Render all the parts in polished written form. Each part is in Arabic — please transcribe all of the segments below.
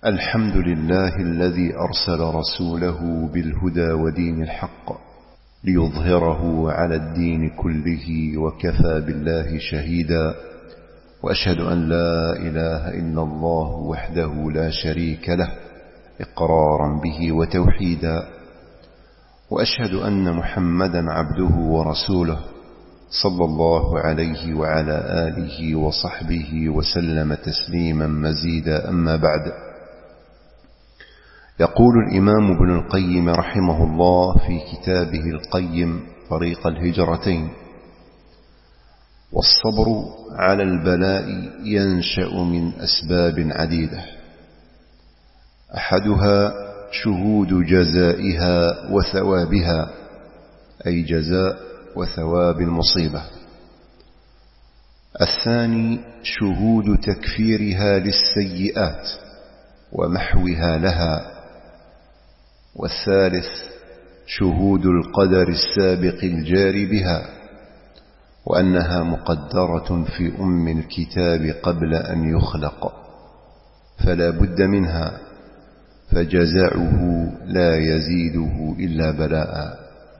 الحمد لله الذي أرسل رسوله بالهدى ودين الحق ليظهره على الدين كله وكفى بالله شهيدا. وأشهد أن لا إله إلا الله وحده لا شريك له إقرارا به وتوحيدا. وأشهد أن محمدا عبده ورسوله صلى الله عليه وعلى آله وصحبه وسلم تسليما مزيدا. أما بعد، يقول الإمام ابن القيم رحمه الله في كتابه القيم طريق الهجرتين: والصبر على البلاء ينشأ من أسباب عديدة، أحدها شهود جزائها وثوابها، أي جزاء وثواب المصيبة. الثاني شهود تكفيرها للسيئات ومحوها لها. والثالث شهود القدر السابق الجار بها، وأنها مقدرة في أم الكتاب قبل أن يخلق، فلا بد منها، فجزاؤه لا يزيده إلا بلاء.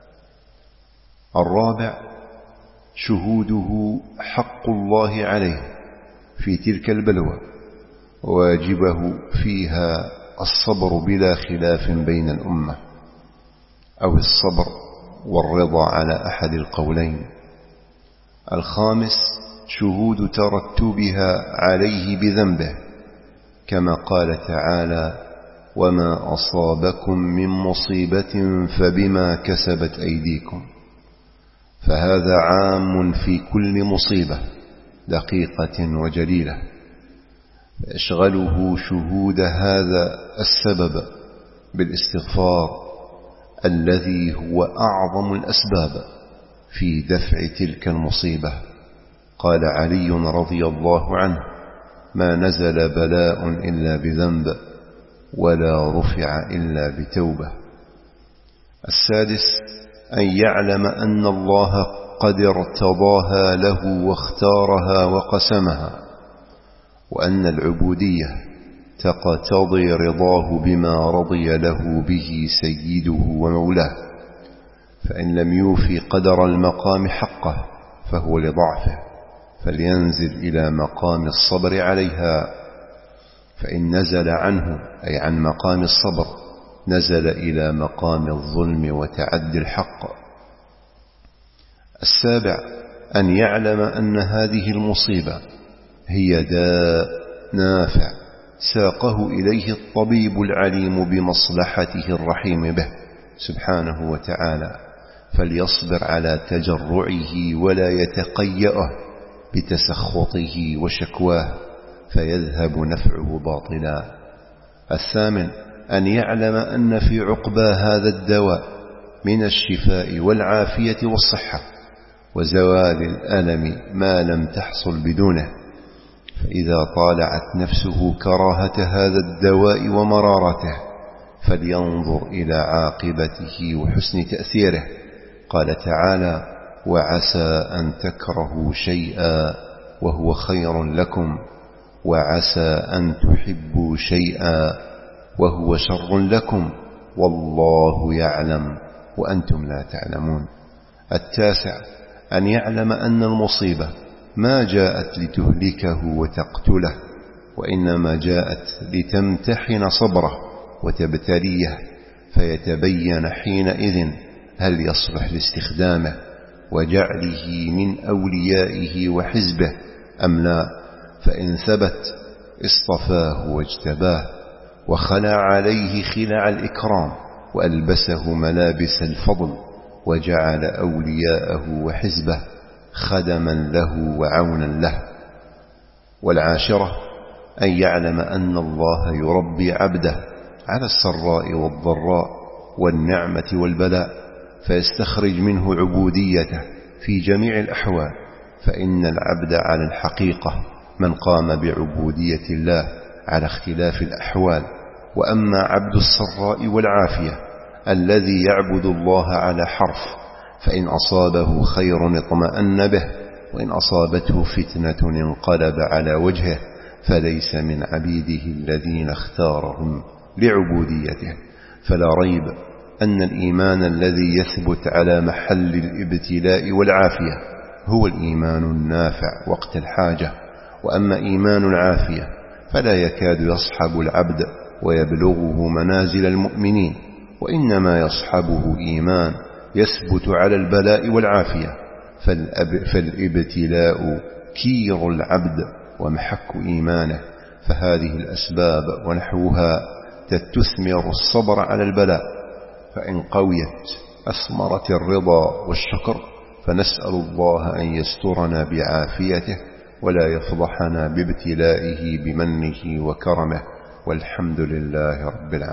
الرابع شهوده حق الله عليه في تلك البلوى، واجبه فيها الصبر بلا خلاف بين الأمة، أو الصبر والرضا على أحد القولين. الخامس شهود ترتبها عليه بذنبه، كما قال تعالى: وما أصابكم من مصيبة فبما كسبت أيديكم. فهذا عام في كل مصيبة دقيقة وجليلة، فيشغله شهود هذا السبب بالاستغفار الذي هو أعظم الأسباب في دفع تلك المصيبة. قال علي رضي الله عنه: ما نزل بلاء إلا بذنب، ولا رفع إلا بتوبة. السادس أن يعلم أن الله قد ارتضاها له واختارها وقسمها، وأن العبودية تقتضي رضاه بما رضي له به سيده ومولاه، فإن لم يوفي قدر المقام حقه فهو لضعفه، فلينزل إلى مقام الصبر عليها، فإن نزل عنه أي عن مقام الصبر نزل إلى مقام الظلم وتعدي الحق. السابع أن يعلم أن هذه المصيبة هي داء نافع ساقه إليه الطبيب العليم بمصلحته الرحيم به سبحانه وتعالى، فليصبر على تجرعه ولا يتقيأه بتسخطه وشكواه فيذهب نفعه باطلا. الثامن أن يعلم أن في عقبى هذا الدواء من الشفاء والعافية والصحة وزوال الألم ما لم تحصل بدونه، فإذا طالعت نفسه كراهة هذا الدواء ومرارته فلينظر إلى عاقبته وحسن تأثيره. قال تعالى: وعسى أن تكرهوا شيئا وهو خير لكم، وعسى أن تحبوا شيئا وهو شر لكم، والله يعلم وأنتم لا تعلمون. التاسع أن يعلم أن المصيبة ما جاءت لتهلكه وتقتله، وإنما جاءت لتمتحن صبره وتبتليه، فيتبين حينئذ هل يصلح لاستخدامه وجعله من أوليائه وحزبه أم لا. فإن ثبت اصطفاه واجتباه وخلع عليه خلع الإكرام وألبسه ملابس الفضل وجعل أولياءه وحزبه خدما له وعونا له. والعاشرة أن يعلم أن الله يربي عبده على السراء والضراء والنعمة والبلاء، فيستخرج منه عبوديته في جميع الأحوال، فإن العبد على الحقيقة من قام بعبودية الله على اختلاف الأحوال. وأما عبد السراء والعافية الذي يعبد الله على حرف، فإن أصابه خير اطمأن به، وإن أصابته فتنة انقلب على وجهه، فليس من عبيده الذين اختارهم لعبوديته. فلا ريب أن الإيمان الذي يثبت على محل الابتلاء والعافية هو الإيمان النافع وقت الحاجة. وأما إيمان العافية فلا يكاد يصحب العبد ويبلغه منازل المؤمنين، وإنما يصحبه إيمان يثبت على البلاء والعافية. فالابتلاء كير العبد ومحك إيمانه، فهذه الأسباب ونحوها تثمر الصبر على البلاء، فإن قويت أثمرت الرضا والشكر. فنسأل الله أن يسترنا بعافيته ولا يفضحنا بابتلائه بمنه وكرمه، والحمد لله رب العالمين.